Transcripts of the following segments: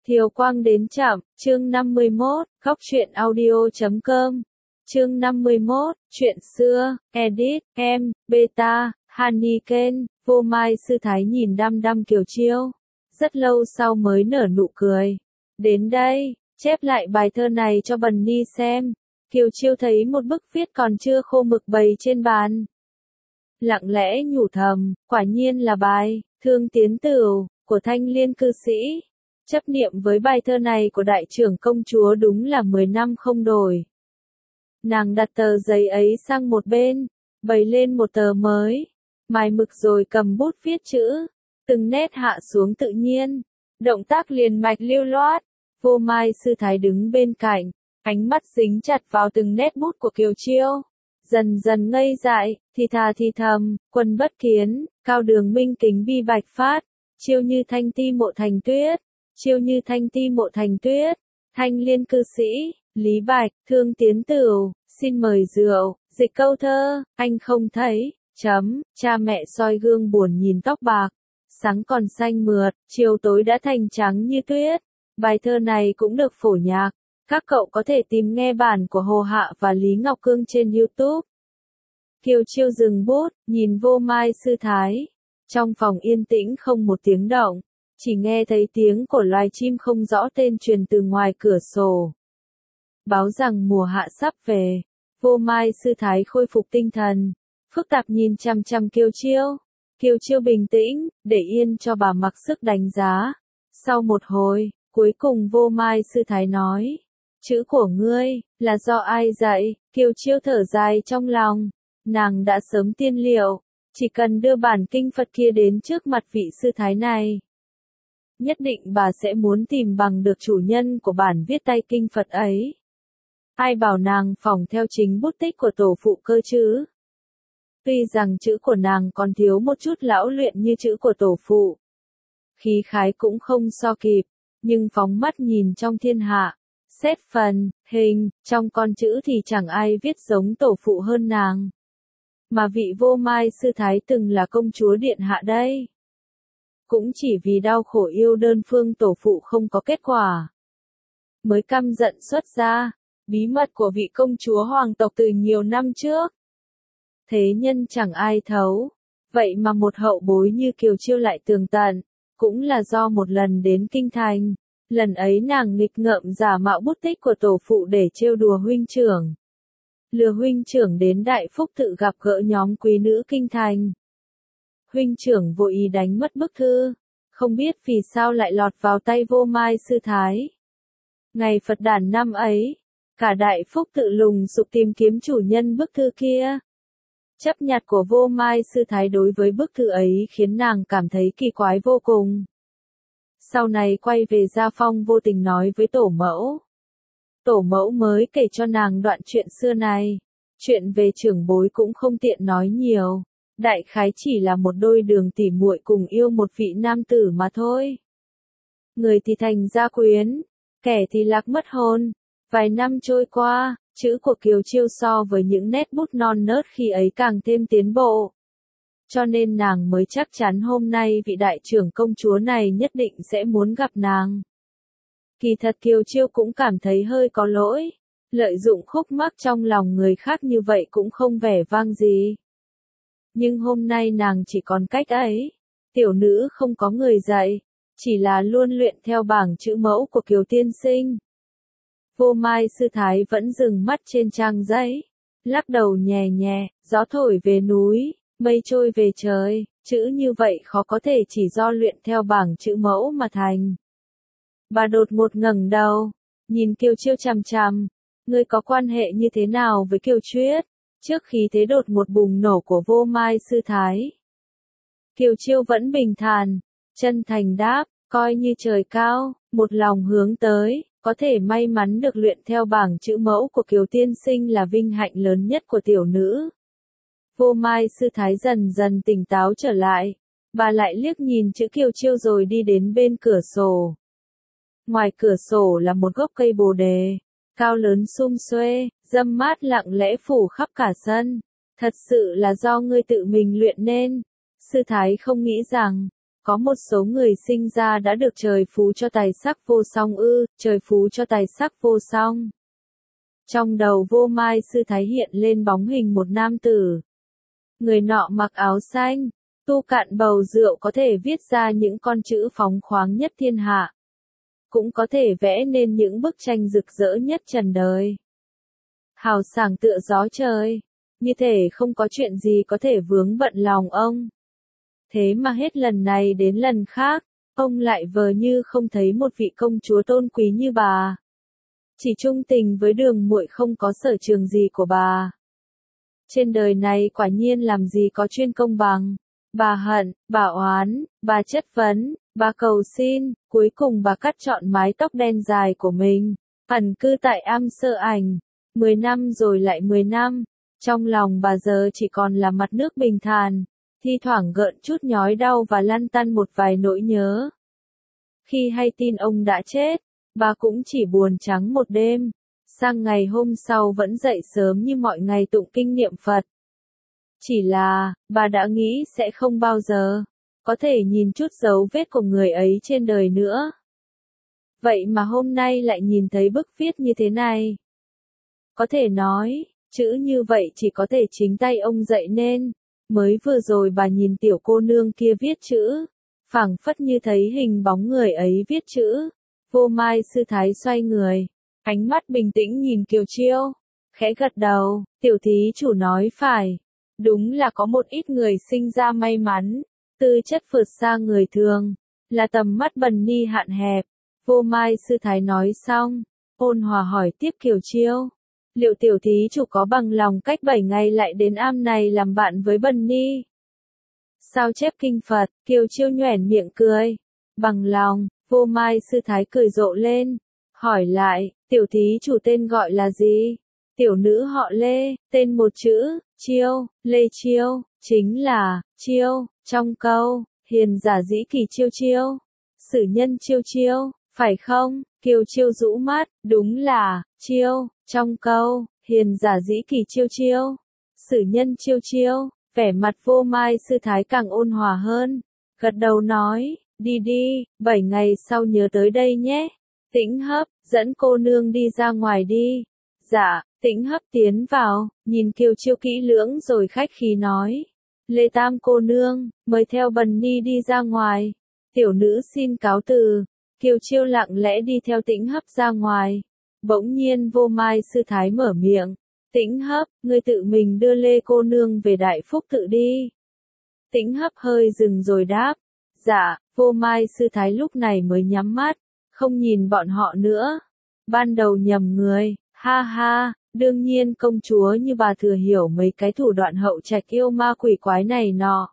Thiều Quang đến chậm, chương 51, góc truyện audio.com. Chương 51, chuyện xưa, edit, em, beta, Haniken, Vô Mai Sư Thái nhìn đăm đăm Kiều Chiêu. Rất lâu sau mới nở nụ cười. Đến đây, chép lại bài thơ này cho Bần Ni xem. Kiều Chiêu thấy một bức viết còn chưa khô mực bày trên bàn. Lặng lẽ nhủ thầm, quả nhiên là bài, Thương Tiến Tửu, của Thanh Liên cư sĩ. Chấp niệm với bài thơ này của đại trưởng công chúa đúng là 10 năm không đổi. Nàng đặt tờ giấy ấy sang một bên, bày lên một tờ mới, mài mực rồi cầm bút viết chữ, từng nét hạ xuống tự nhiên, động tác liền mạch lưu loát. Vô Mai Sư Thái đứng bên cạnh, ánh mắt dính chặt vào từng nét bút của Kiều Chiêu, dần dần ngây dại, thì thà thì thầm, Quân bất kiến, Cao Đường minh kính bi bạch phát, Chiêu như thanh ti mộ thành tuyết. Chiêu như thanh ti mộ thành tuyết, Thanh Liên cư sĩ, Lý Bạch, Thương Tiến Tửu, xin mời rượu, dịch câu thơ, anh không thấy, cha mẹ soi gương buồn nhìn tóc bạc, sáng còn xanh mượt, chiều tối đã thành trắng như tuyết. Bài thơ này cũng được phổ nhạc, các cậu có thể tìm nghe bản của Hồ Hạ và Lý Ngọc Cương trên YouTube. Kiều Chiêu dừng bút, nhìn Vô Mai Sư Thái. Trong phòng yên tĩnh không một tiếng động. Chỉ nghe thấy tiếng của loài chim không rõ tên truyền từ ngoài cửa sổ. Báo rằng mùa hạ sắp về. Vô Mai Sư Thái khôi phục tinh thần. Phức tạp nhìn chằm chằm Kiều Chiêu. Kiều Chiêu bình tĩnh, để yên cho bà mặc sức đánh giá. Sau một hồi, cuối cùng Vô Mai Sư Thái nói. Chữ của ngươi, là do ai dạy? Kiều Chiêu thở dài trong lòng. Nàng đã sớm tiên liệu. Chỉ cần đưa bản kinh Phật kia đến trước mặt vị sư thái này. Nhất định bà sẽ muốn tìm bằng được chủ nhân của bản viết tay kinh Phật ấy. Ai bảo nàng phỏng theo chính bút tích của tổ phụ cơ chứ? Tuy rằng chữ của nàng còn thiếu một chút lão luyện như chữ của tổ phụ. Khí khái cũng không so kịp, nhưng phóng mắt nhìn trong thiên hạ, xét phần, hình, trong con chữ thì chẳng ai viết giống tổ phụ hơn nàng. Mà vị Vô Mai Sư Thái từng là công chúa điện hạ đây. Cũng chỉ vì đau khổ yêu đơn phương tổ phụ không có kết quả. Mới căm giận xuất ra, bí mật của vị công chúa hoàng tộc từ nhiều năm trước. Thế nhân chẳng ai thấu, vậy mà một hậu bối như Kiều Chiêu lại tường tận, cũng là do một lần đến kinh thành. Lần ấy nàng nghịch ngợm giả mạo bút tích của tổ phụ để trêu đùa huynh trưởng. Lừa huynh trưởng đến Đại Phúc tự gặp gỡ nhóm quý nữ kinh thành. Huynh trưởng vội ý đánh mất bức thư, không biết vì sao lại lọt vào tay Vô Mai Sư Thái. Ngày Phật đản năm ấy, cả Đại Phúc tự lùng sục tìm kiếm chủ nhân bức thư kia. Chấp nhặt của Vô Mai Sư Thái đối với bức thư ấy khiến nàng cảm thấy kỳ quái vô cùng. Sau này quay về Gia Phong vô tình nói với tổ mẫu. Tổ mẫu mới kể cho nàng đoạn chuyện xưa này. Chuyện về trưởng bối cũng không tiện nói nhiều. Đại khái chỉ là một đôi đường tỉ muội cùng yêu một vị nam tử mà thôi. Người thì thành gia quyến, kẻ thì lạc mất hồn. Vài năm trôi qua, chữ của Kiều Chiêu so với những nét bút non nớt khi ấy càng thêm tiến bộ. Cho nên nàng mới chắc chắn hôm nay vị đại trưởng công chúa này nhất định sẽ muốn gặp nàng. Kỳ thật Kiều Chiêu cũng cảm thấy hơi có lỗi. Lợi dụng khúc mắc trong lòng người khác như vậy cũng không vẻ vang gì. Nhưng hôm nay nàng chỉ còn cách ấy. Tiểu nữ không có người dạy, chỉ là luôn luyện theo bảng chữ mẫu của Kiều tiên sinh. Vô Mai Sư Thái vẫn dừng mắt trên trang giấy, lắc đầu nhẹ nhẹ, gió thổi về núi, mây trôi về trời, chữ như vậy khó có thể chỉ do luyện theo bảng chữ mẫu mà thành. Bà đột ngột ngẩng đầu, nhìn Kiều Chiêu chằm chằm, ngươi có quan hệ như thế nào với Kiều Chuyết? Trước khí thế đột ngột bùng nổ của Vô Mai Sư Thái. Kiều Chiêu vẫn bình thản, chân thành đáp, coi như trời cao, một lòng hướng tới, có thể may mắn được luyện theo bảng chữ mẫu của Kiều tiên sinh là vinh hạnh lớn nhất của tiểu nữ. Vô Mai Sư Thái dần dần tỉnh táo trở lại, bà lại liếc nhìn chữ Kiều Chiêu rồi đi đến bên cửa sổ. Ngoài cửa sổ là một gốc cây bồ đề, cao lớn sum xuê, râm mát lặng lẽ phủ khắp cả sân. Thật sự là do ngươi tự mình luyện nên. Sư Thái không nghĩ rằng, Có một số người sinh ra đã được trời phú cho tài sắc vô song ư, trời phú cho tài sắc vô song. Trong đầu Vô Mai Sư Thái hiện lên bóng hình một nam tử. Người nọ mặc áo xanh, tu cạn bầu rượu có thể viết ra những con chữ phóng khoáng nhất thiên hạ. Cũng có thể vẽ nên những bức tranh rực rỡ nhất trần đời. Hào sảng tựa gió trời, như thể không có chuyện gì có thể vướng bận lòng ông. Thế mà hết lần này đến lần khác, ông lại vờ như không thấy một vị công chúa tôn quý như bà. Chỉ trung tình với Đường muội không có sở trường gì của bà. Trên đời này quả nhiên làm gì có chuyên công bằng. Bà hận, bà oán, bà chất vấn, bà cầu xin, cuối cùng bà cắt trọn mái tóc đen dài của mình, ẩn cư tại Am Sơ Ảnh. 10 năm rồi lại 10 năm, trong lòng bà giờ chỉ còn là mặt nước bình thản, thi thoảng gợn chút nhói đau và lăn tăn một vài nỗi nhớ. Khi hay tin ông đã chết, bà cũng chỉ buồn trắng một đêm, sang ngày hôm sau vẫn dậy sớm như mọi ngày tụng kinh niệm Phật. Chỉ là, bà đã nghĩ sẽ không bao giờ có thể nhìn chút dấu vết của người ấy trên đời nữa. Vậy mà hôm nay lại nhìn thấy bức viết như thế này. Có thể nói, chữ như vậy chỉ có thể chính tay ông dạy nên. Mới vừa rồi bà nhìn tiểu cô nương kia viết chữ, phảng phất như thấy hình bóng người ấy viết chữ. Vô Mai Sư Thái xoay người, ánh mắt bình tĩnh nhìn Kiều Chiêu, khẽ gật đầu, tiểu thí chủ nói phải. Đúng là có một ít người sinh ra may mắn, tư chất vượt xa người thường, là tầm mắt bần ni hạn hẹp. Vô Mai Sư Thái nói xong, ôn hòa hỏi tiếp Kiều Chiêu. Liệu tiểu thí chủ có bằng lòng cách 7 ngày lại đến am này làm bạn với bần ni? Sao chép kinh Phật, Kiều Chiêu nhoẻn miệng cười. Bằng lòng, Vô Mai Sư Thái cười rộ lên. Hỏi lại, tiểu thí chủ tên gọi là gì? Tiểu nữ họ Lê, tên một chữ, Chiêu, Lê Chiêu, chính là, Chiêu, trong câu, hiền giả dĩ kỳ chiêu chiêu. Sử nhân chiêu chiêu, phải không? Kiều Chiêu rũ mắt, đúng là, chiêu, trong câu, hiền giả dĩ kỳ chiêu chiêu. Sử nhân chiêu chiêu, vẻ mặt Vô Mai Sư Thái càng ôn hòa hơn. Gật đầu nói, đi đi, 7 ngày sau nhớ tới đây nhé. Tĩnh Hấp, dẫn cô nương đi ra ngoài đi. Dạ, Tĩnh Hấp tiến vào, nhìn Kiều Chiêu kỹ lưỡng rồi khách khí nói. Lê Tam cô nương, mời theo bần ni đi ra ngoài. Tiểu nữ xin cáo từ. Kiều Chiêu lặng lẽ đi theo Tĩnh Hấp ra ngoài. Bỗng nhiên Vô Mai Sư Thái mở miệng. Tĩnh Hấp, ngươi tự mình đưa Lê cô nương về Đại Phúc tự đi. Tĩnh Hấp hơi dừng rồi đáp. Dạ, Vô Mai Sư Thái lúc này mới nhắm mắt, không nhìn bọn họ nữa. Ban đầu nhầm người, ha ha, đương nhiên công chúa như bà thừa hiểu mấy cái thủ đoạn hậu trạch yêu ma quỷ quái này nọ.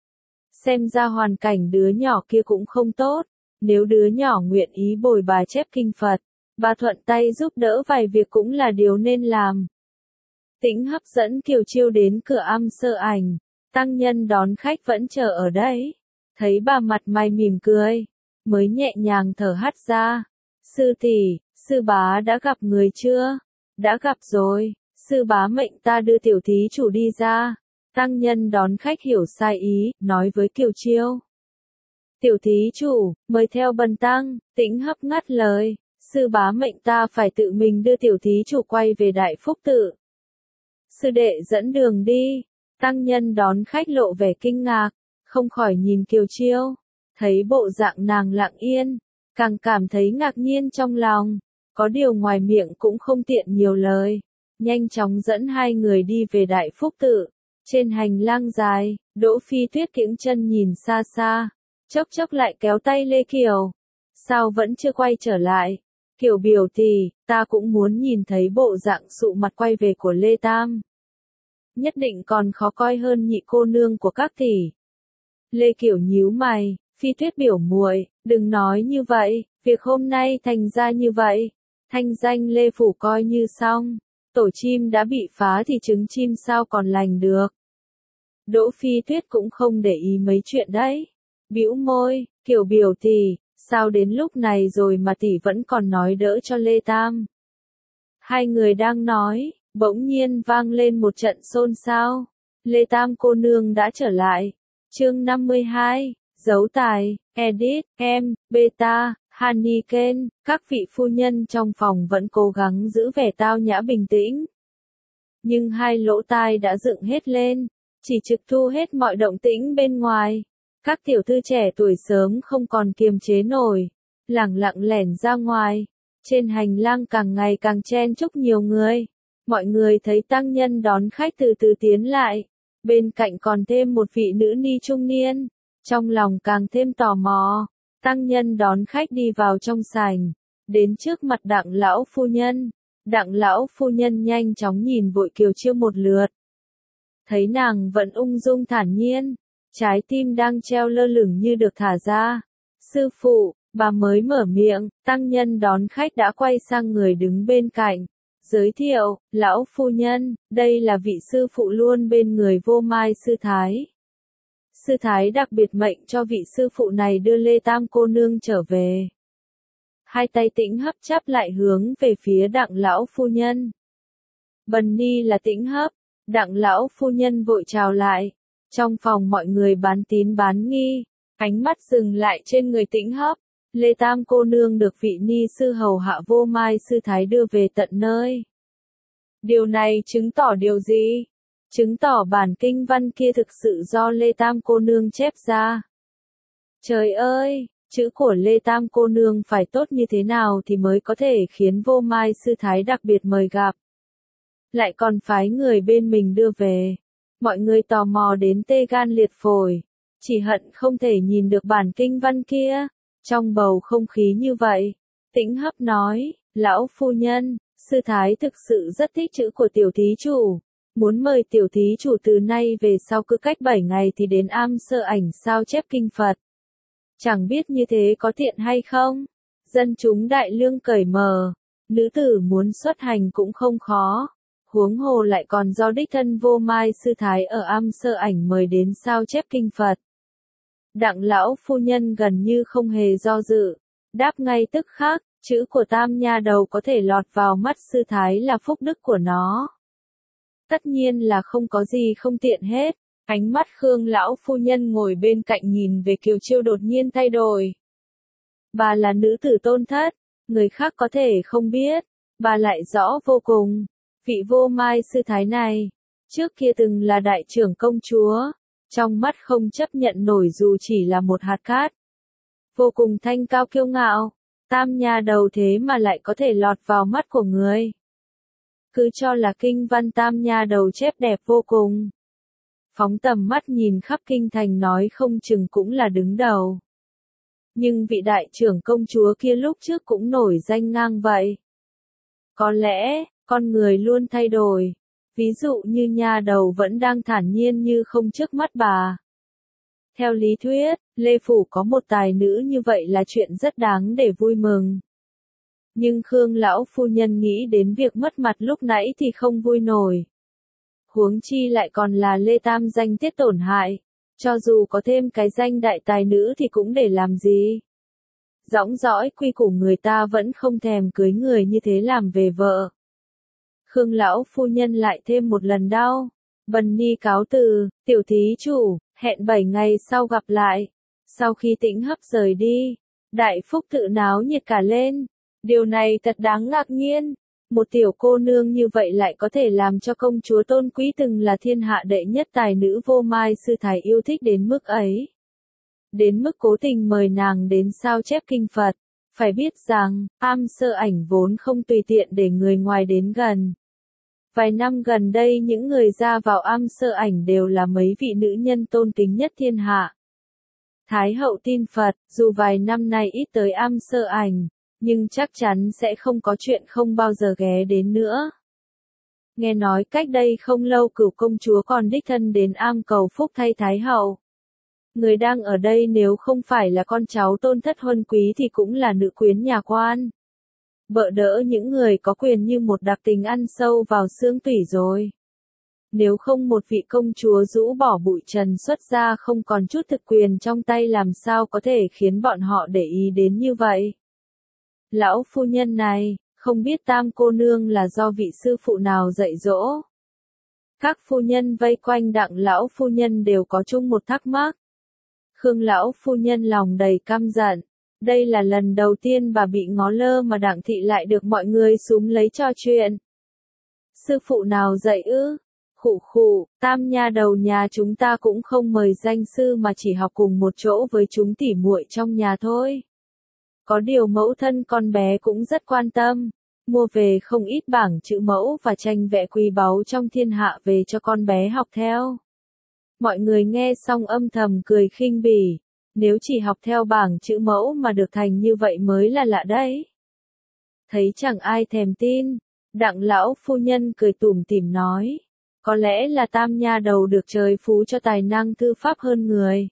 Xem ra hoàn cảnh đứa nhỏ kia cũng không tốt, nếu đứa nhỏ nguyện ý bồi bà chép kinh Phật, bà thuận tay giúp đỡ vài việc cũng là điều nên làm. Tĩnh Hấp dẫn Kiều Chiêu đến cửa Am Sơ Ảnh, tăng nhân đón khách vẫn chờ ở đấy. Thấy bà mặt mày mỉm cười, mới nhẹ nhàng thở hắt ra. Sư tỷ, sư bá đã gặp người chưa? Đã gặp rồi, sư bá mệnh ta đưa tiểu thí chủ đi ra. Tăng nhân đón khách hiểu sai ý, nói với Kiều Chiêu. Tiểu thí chủ, mời theo bần tăng. Tĩnh Hấp ngắt lời, sư bá mệnh ta phải tự mình đưa tiểu thí chủ quay về Đại Phúc tự. Sư đệ dẫn đường đi. Tăng nhân đón khách lộ vẻ kinh ngạc, không khỏi nhìn Kiều Chiêu, thấy bộ dạng nàng lặng yên, càng cảm thấy ngạc nhiên trong lòng, có điều ngoài miệng cũng không tiện nhiều lời, nhanh chóng dẫn hai người đi về Đại Phúc tự. Trên hành lang dài, Đỗ Phi Tuyết kiễng chân nhìn xa xa, chốc chốc lại kéo tay Lê Kiều. Sao vẫn chưa quay trở lại? Kiều biểu tỷ, ta cũng muốn nhìn thấy bộ dạng sụ mặt quay về của Lê Tam. Nhất định còn khó coi hơn nhị cô nương của các tỷ. Lê Kiều nhíu mày, Phi Tuyết biểu muội, đừng nói như vậy, việc hôm nay thành ra như vậy, thanh danh Lê phủ coi như xong, tổ chim đã bị phá thì trứng chim sao còn lành được. Đỗ Phi Tuyết cũng không để ý mấy chuyện đấy, bĩu môi, Kiều biểu tỷ, sao đến lúc này rồi mà tỷ vẫn còn nói đỡ cho Lê Tam. Hai người đang nói, bỗng nhiên vang lên một trận xôn xao. Lê Tam cô nương đã trở lại. Chương 52, Dấu tài, Edith, em, Beta, Haniken, các vị phu nhân trong phòng vẫn cố gắng giữ vẻ tao nhã bình tĩnh. Nhưng hai lỗ tai đã dựng hết lên, chỉ trực thu hết mọi động tĩnh bên ngoài. Các tiểu thư trẻ tuổi sớm không còn kiềm chế nổi, lẳng lặng lẻn ra ngoài. Trên hành lang càng ngày càng chen chúc nhiều người. Mọi người thấy tăng nhân đón khách từ từ tiến lại. Bên cạnh còn thêm một vị nữ ni trung niên. Trong lòng càng thêm tò mò. Tăng nhân đón khách đi vào trong sảnh. Đến trước mặt Đặng lão phu nhân. Đặng lão phu nhân nhanh chóng nhìn vội Kiều Chiêu một lượt. Thấy nàng vẫn ung dung thản nhiên. Trái tim đang treo lơ lửng như được thả ra. Sư phụ, bà mới mở miệng, tăng nhân đón khách đã quay sang người đứng bên cạnh. Giới thiệu, lão phu nhân, đây là vị sư phụ luôn bên người Vô Mai sư thái. Sư thái đặc biệt mệnh cho vị sư phụ này đưa Lê Tam cô nương trở về. Hai tay Tĩnh Hấp chắp lại hướng về phía Đặng lão phu nhân. Bần ni là Tĩnh Hấp. Đặng lão phu nhân vội chào lại. Trong phòng mọi người bán tín bán nghi, ánh mắt dừng lại trên người Tĩnh Hấp. Lê Tam cô nương được vị ni sư hầu hạ Vô Mai sư thái đưa về tận nơi. Điều này chứng tỏ điều gì? Chứng tỏ bản kinh văn kia thực sự do Lê Tam cô nương chép ra. Trời ơi, chữ của Lê Tam cô nương phải tốt như thế nào thì mới có thể khiến Vô Mai sư thái đặc biệt mời gặp. Lại còn phái người bên mình đưa về. Mọi người tò mò đến tê gan liệt phổi. Chỉ hận không thể nhìn được bản kinh văn kia. Trong bầu không khí như vậy, Tĩnh Hấp nói, lão phu nhân, sư thái thực sự rất thích chữ của tiểu thí chủ. Muốn mời tiểu thí chủ từ nay về sau cứ cách 7 ngày thì đến Am Sơ Ảnh sao chép kinh Phật. Chẳng biết như thế có tiện hay không? Dân chúng đại lương cởi mở, nữ tử muốn xuất hành cũng không khó. Huống hồ lại còn do đích thân Vô Mai sư thái ở Am Sơ Ảnh mời đến sao chép kinh Phật. Đặng lão phu nhân gần như không hề do dự, đáp ngay tức khắc, chữ của tam nha đầu có thể lọt vào mắt sư thái là phúc đức của nó. Tất nhiên là không có gì không tiện hết. Ánh mắt Khương lão phu nhân ngồi bên cạnh nhìn về Kiều Chiêu đột nhiên thay đổi. Bà là nữ tử tôn thất, người khác có thể không biết, bà lại rõ vô cùng. Vị Vô Mai sư thái này, trước kia từng là đại trưởng công chúa, trong mắt không chấp nhận nổi dù chỉ là một hạt cát. Vô cùng thanh cao kiêu ngạo, tam nha đầu thế mà lại có thể lọt vào mắt của người. Cứ cho là kinh văn tam nha đầu chép đẹp vô cùng. Phóng tầm mắt nhìn khắp kinh thành nói không chừng cũng là đứng đầu. Nhưng vị đại trưởng công chúa kia lúc trước cũng nổi danh ngang vậy. Có lẽ, con người luôn thay đổi. Ví dụ như nha đầu vẫn đang thản nhiên như không trước mắt bà. Theo lý thuyết, Lê Phủ có một tài nữ như vậy là chuyện rất đáng để vui mừng. Nhưng Khương lão phu nhân nghĩ đến việc mất mặt lúc nãy thì không vui nổi. Huống chi lại còn là Lê Tam danh tiết tổn hại. Cho dù có thêm cái danh đại tài nữ thì cũng để làm gì. Dõng dõi quy củ người ta vẫn không thèm cưới người như thế làm về vợ. Khương lão phu nhân lại thêm một lần đau. Bần ni cáo từ, tiểu thí chủ, hẹn 7 ngày sau gặp lại. Sau khi Tĩnh Hấp rời đi, đại phúc tự náo nhiệt cả lên. Điều này thật đáng ngạc nhiên. Một tiểu cô nương như vậy lại có thể làm cho công chúa tôn quý từng là thiên hạ đệ nhất tài nữ Vô Mai sư thái yêu thích đến mức ấy. Đến mức cố tình mời nàng đến sao chép kinh Phật. Phải biết rằng, Am Sơ Ảnh vốn không tùy tiện để người ngoài đến gần. Vài năm gần đây những người ra vào Am Sơ Ảnh đều là mấy vị nữ nhân tôn kính nhất thiên hạ. Thái hậu tin Phật, dù vài năm nay ít tới Am Sơ Ảnh, nhưng chắc chắn sẽ không có chuyện không bao giờ ghé đến nữa. Nghe nói cách đây không lâu Cửu công chúa còn đích thân đến Am cầu phúc thay Thái hậu. Người đang ở đây nếu không phải là con cháu tôn thất huân quý thì cũng là nữ quyến nhà quan. Bợ đỡ những người có quyền như một đặc tình ăn sâu vào xương tủy rồi. Nếu không một vị công chúa rũ bỏ bụi trần xuất ra không còn chút thực quyền trong tay làm sao có thể khiến bọn họ để ý đến như vậy. Lão phu nhân này, không biết tam cô nương là do vị sư phụ nào dạy dỗ. Các phu nhân vây quanh Đặng lão phu nhân đều có chung một thắc mắc. Khương lão phu nhân lòng đầy căm giận. Đây là lần đầu tiên bà bị ngó lơ mà Đặng thị lại được mọi người súm lấy trò chuyện. Sư phụ nào dạy ư? Khụ khụ, Tam nha đầu nhà chúng ta cũng không mời danh sư mà chỉ học cùng một chỗ với chúng tỉ muội trong nhà thôi. Có điều mẫu thân con bé cũng rất quan tâm, mua về không ít bảng chữ mẫu và tranh vẽ quý báu trong thiên hạ về cho con bé học theo. Mọi người nghe xong âm thầm cười khinh bỉ, nếu chỉ học theo bảng chữ mẫu mà được thành như vậy mới là lạ đấy. Thấy chẳng ai thèm tin, Đặng lão phu nhân cười tủm tỉm nói, có lẽ là Tam nha đầu được trời phú cho tài năng thư pháp hơn người.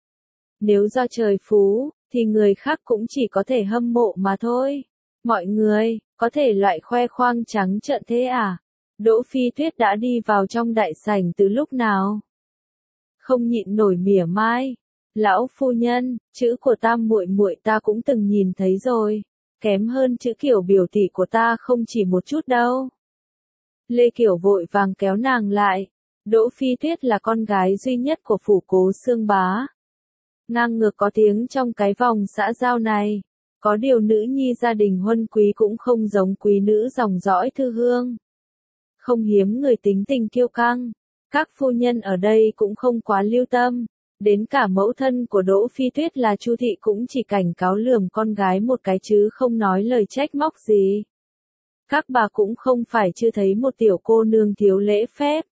Nếu do trời phú, thì người khác cũng chỉ có thể hâm mộ mà thôi. Mọi người, có thể loại khoe khoang trắng trợn thế à? Đỗ Phi Tuyết đã đi vào trong đại sảnh từ lúc nào? Không nhịn nổi mỉa mai. Lão phu nhân, chữ của Tam muội muội ta cũng từng nhìn thấy rồi, kém hơn chữ Kiểu biểu tỷ của ta không chỉ một chút đâu. Lê Kiểu vội vàng kéo nàng lại. Đỗ Phi Tuyết là con gái duy nhất của phủ Cố Xương Bá. Ngang ngược có tiếng trong cái vòng xã giao này. Có điều nữ nhi gia đình huân quý cũng không giống quý nữ dòng dõi Thư Hương. Không hiếm người tính tình kiêu căng. Các phu nhân ở đây cũng không quá lưu tâm. Đến cả mẫu thân của Đỗ Phi Tuyết là Chu Thị cũng chỉ cảnh cáo lườm con gái một cái chứ không nói lời trách móc gì. Các bà cũng không phải chưa thấy một tiểu cô nương thiếu lễ phép.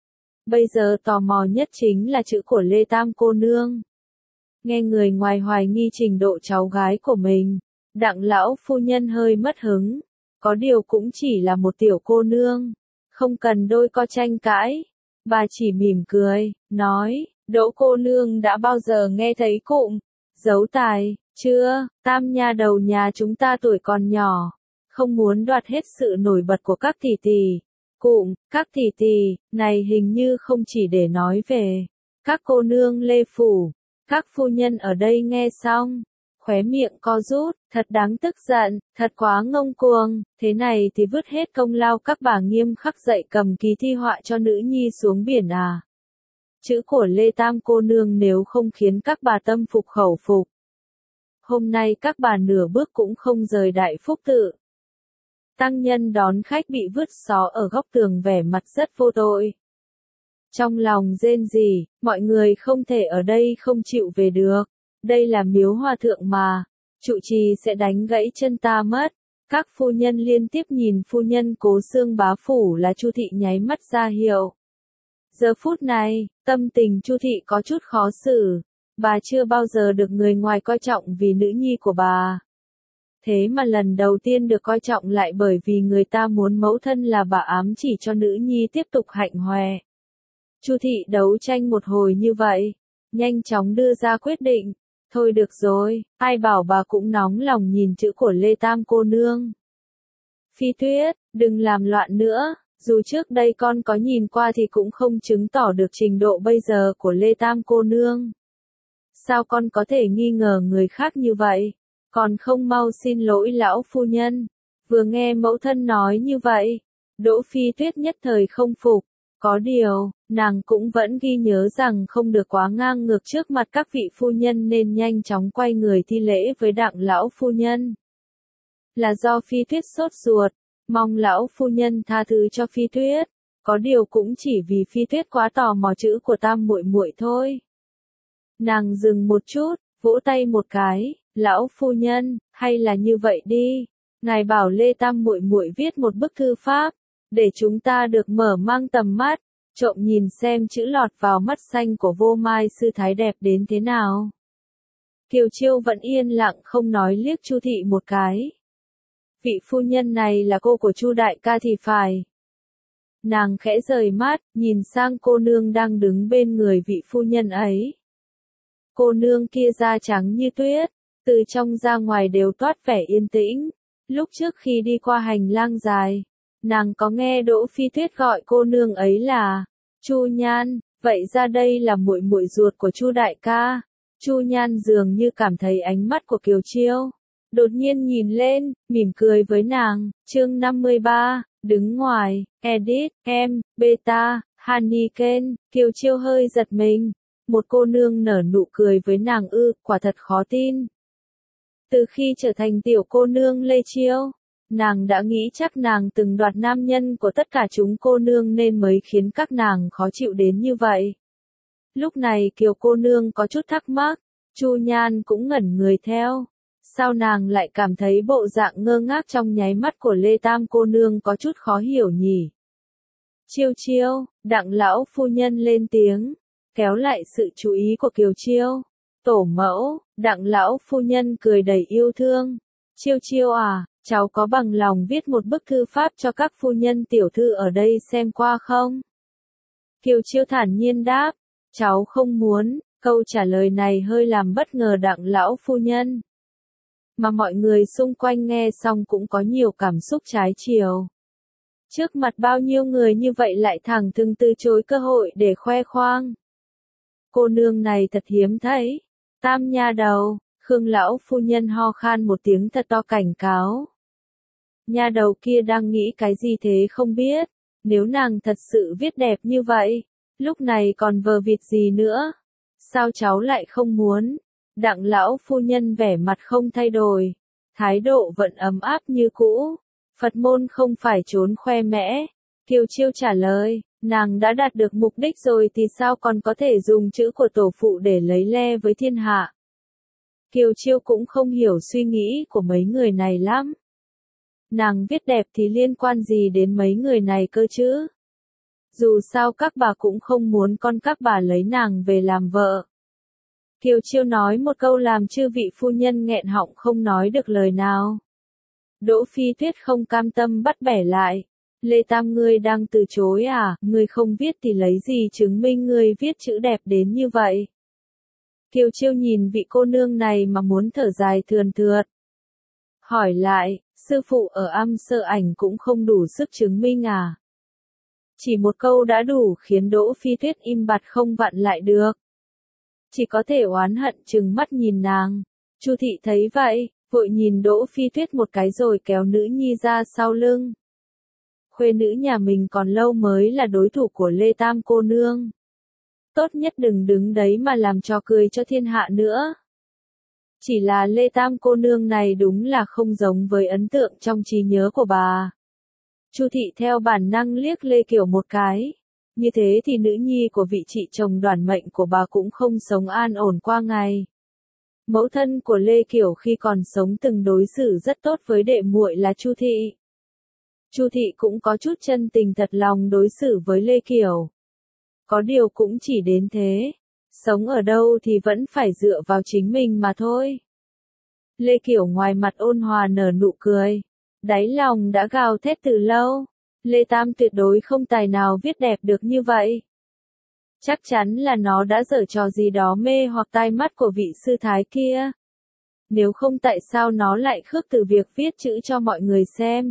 Bây giờ tò mò nhất chính là chữ của Lê Tam cô nương. Nghe người ngoài hoài nghi trình độ cháu gái của mình, Đặng lão phu nhân hơi mất hứng. Có điều cũng chỉ là một tiểu cô nương, không cần đôi co tranh cãi. Bà chỉ mỉm cười, nói, Đỗ cô nương đã bao giờ nghe thấy cụm giấu tài, chưa? Tam nha đầu nhà chúng ta tuổi còn nhỏ, không muốn đoạt hết sự nổi bật của các tỷ tỷ. Cụm, các tỷ tỷ, này hình như không chỉ để nói về các cô nương Lê Phủ. Các phu nhân ở đây nghe xong, khóe miệng co rút, thật đáng tức giận, thật quá ngông cuồng, thế này thì vứt hết công lao các bà nghiêm khắc dạy cầm ký thi họa cho nữ nhi xuống biển à. Chữ của Lê Tam cô nương nếu không khiến các bà tâm phục khẩu phục. Hôm nay các bà nửa bước cũng không rời Đại Phúc Tự. Tăng nhân đón khách bị vứt xó ở góc tường vẻ mặt rất vô tội. Trong lòng rên rỉ, mọi người không thể ở đây không chịu về được. Đây là miếu hòa thượng mà, trụ trì sẽ đánh gãy chân ta mất. Các phu nhân liên tiếp nhìn phu nhân Cố Xương Bá phủ là Chu Thị nháy mắt ra hiệu. Giờ phút này, tâm tình Chu Thị có chút khó xử. Bà chưa bao giờ được người ngoài coi trọng vì nữ nhi của bà. Thế mà lần đầu tiên được coi trọng lại bởi vì người ta muốn mẫu thân là bà ám chỉ cho nữ nhi tiếp tục hạnh hoè. Chu Thị đấu tranh một hồi như vậy, nhanh chóng đưa ra quyết định. Thôi được rồi, ai bảo bà cũng nóng lòng nhìn chữ của Lê Tam cô nương. Phi Tuyết, đừng làm loạn nữa, dù trước đây con có nhìn qua thì cũng không chứng tỏ được trình độ bây giờ của Lê Tam cô nương. Sao con có thể nghi ngờ người khác như vậy? Còn không mau xin lỗi lão phu nhân. Vừa nghe mẫu thân nói như vậy, Đỗ Phi Tuyết nhất thời không phục. Có điều, nàng cũng vẫn ghi nhớ rằng không được quá ngang ngược trước mặt các vị phu nhân nên nhanh chóng quay người thi lễ với Đặng lão phu nhân. Là do Phi Tuyết sốt ruột, mong lão phu nhân tha thứ cho Phi Tuyết. Có điều cũng chỉ vì Phi Tuyết quá tò mò chữ của Tam muội muội thôi. Nàng dừng một chút, vỗ tay một cái, lão phu nhân, hay là như vậy đi, ngài bảo Lê Tam muội muội viết một bức thư pháp, để chúng ta được mở mang tầm mắt, trộm nhìn xem chữ lọt vào mắt xanh của Vô Mai sư thái đẹp đến thế nào. Kiều Chiêu vẫn yên lặng không nói liếc Chu Thị một cái. Vị phu nhân này là cô của Chu đại ca thì phải. Nàng khẽ rời mắt, nhìn sang cô nương đang đứng bên người vị phu nhân ấy. Cô nương kia da trắng như tuyết, từ trong ra ngoài đều toát vẻ yên tĩnh. Lúc trước khi đi qua hành lang dài, nàng có nghe Đỗ Phi Tuyết gọi cô nương ấy là Chu Nhan, vậy ra đây là muội muội ruột của Chu đại ca. Chu Nhan dường như cảm thấy ánh mắt của Kiều Chiêu, đột nhiên nhìn lên, mỉm cười với nàng. Chương 53, đứng ngoài, edit, em, beta, Haniken. Kiều Chiêu hơi giật mình, Một cô nương nở nụ cười với nàng quả thật khó tin. Từ khi trở thành tiểu cô nương Lê Chiêu, nàng đã nghĩ chắc nàng từng đoạt nam nhân của tất cả chúng cô nương nên mới khiến các nàng khó chịu đến như vậy. Lúc này Kiều cô nương có chút thắc mắc, Chu Nhan cũng ngẩn người theo. Sao nàng lại cảm thấy bộ dạng ngơ ngác trong nháy mắt của Lê Tam cô nương có chút khó hiểu nhỉ? Chiêu chiêu, Đặng lão phu nhân lên tiếng, kéo lại sự chú ý của Kiều Chiêu. Tổ mẫu, Đặng lão phu nhân cười đầy yêu thương. Chiêu chiêu à, cháu có bằng lòng viết một bức thư pháp cho các phu nhân tiểu thư ở đây xem qua không? Kiều Chiêu thản nhiên đáp, cháu không muốn. Câu trả lời này hơi làm bất ngờ Đặng lão phu nhân. Mà mọi người xung quanh nghe xong cũng có nhiều cảm xúc trái chiều. Trước mặt bao nhiêu người như vậy lại thẳng thừng từ chối cơ hội để khoe khoang. Cô nương này thật hiếm thấy. Tam nha đầu, Khương lão phu nhân ho khan một tiếng thật to cảnh cáo. Nha đầu kia đang nghĩ cái gì thế không biết. Nếu nàng thật sự viết đẹp như vậy, lúc này còn vờ vịt gì nữa. Sao cháu lại không muốn? Đặng lão phu nhân vẻ mặt không thay đổi, thái độ vẫn ấm áp như cũ. Phật môn không phải trốn khoe mẽ. Kiều Chiêu trả lời, nàng đã đạt được mục đích rồi thì sao còn có thể dùng chữ của tổ phụ để lấy le với thiên hạ. Kiều Chiêu cũng không hiểu suy nghĩ của mấy người này lắm. Nàng viết đẹp thì liên quan gì đến mấy người này cơ chứ? Dù sao các bà cũng không muốn con các bà lấy nàng về làm vợ. Kiều Chiêu nói một câu làm chư vị phu nhân nghẹn họng không nói được lời nào. Đỗ Phi Tuyết không cam tâm bắt bẻ lại. Lê Tam ngươi đang từ chối à, ngươi không viết thì lấy gì chứng minh ngươi viết chữ đẹp đến như vậy. Kiều Chiêu nhìn vị cô nương này mà muốn thở dài thườn thượt. Hỏi lại, sư phụ ở Am Sơ Ảnh cũng không đủ sức chứng minh à? Chỉ một câu đã đủ khiến Đỗ Phi Tuyết im bặt không vặn lại được. Chỉ có thể oán hận trừng mắt nhìn nàng. Chu thị thấy vậy, vội nhìn Đỗ Phi Tuyết một cái rồi kéo nữ nhi ra sau lưng. Khuê nữ nhà mình còn lâu mới là đối thủ của Lê Tam cô nương. Tốt nhất đừng đứng đấy mà làm trò cười cho thiên hạ nữa. Chỉ là Lê Tam cô nương này đúng là không giống với ấn tượng trong trí nhớ của bà. Chu thị theo bản năng liếc Lê Kiểu một cái. Như thế thì nữ nhi của vị chị chồng đoản mệnh của bà cũng không sống an ổn qua ngày. Mẫu thân của Lê Kiểu khi còn sống từng đối xử rất tốt với đệ muội là Chu thị. Chu thị cũng có chút chân tình thật lòng đối xử với Lê Kiểu. Có điều cũng chỉ đến thế. Sống ở đâu thì vẫn phải dựa vào chính mình mà thôi. Lê Kiểu ngoài mặt ôn hòa nở nụ cười. Đáy lòng đã gào thét từ lâu. Lê Tam tuyệt đối không tài nào viết đẹp được như vậy. Chắc chắn là nó đã giở trò gì đó mê hoặc tai mắt của vị sư thái kia. Nếu không tại sao nó lại khước từ việc viết chữ cho mọi người xem.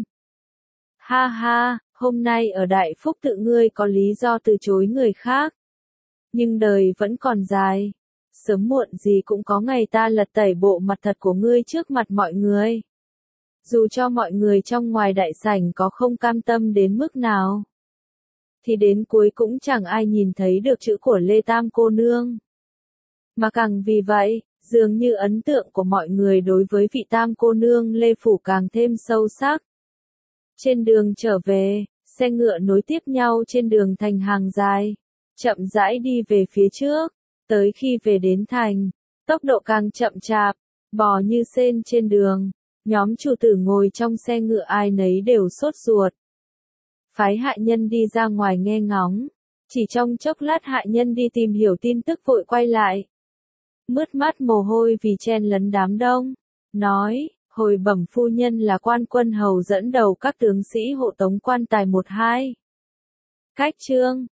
Ha ha, hôm nay ở Đại Phúc tự ngươi có lý do từ chối người khác. Nhưng đời vẫn còn dài. Sớm muộn gì cũng có ngày ta lật tẩy bộ mặt thật của ngươi trước mặt mọi người. Dù cho mọi người trong ngoài đại sảnh có không cam tâm đến mức nào, thì đến cuối cũng chẳng ai nhìn thấy được chữ của Lê Tam cô nương. Mà càng vì vậy, dường như ấn tượng của mọi người đối với vị Tam cô nương Lê Phủ càng thêm sâu sắc. Trên đường trở về, xe ngựa nối tiếp nhau trên đường thành hàng dài, chậm rãi đi về phía trước, tới khi về đến thành, tốc độ càng chậm chạp, bò như sên trên đường. Nhóm chủ tử ngồi trong xe ngựa ai nấy đều sốt ruột. Phái hạ nhân đi ra ngoài nghe ngóng. Chỉ trong chốc lát hạ nhân đi tìm hiểu tin tức vội quay lại. Mướt mắt mồ hôi vì chen lấn đám đông. Nói, hồi bẩm phu nhân là quan quân hầu dẫn đầu các tướng sĩ hộ tống quan tài 12. Cách chương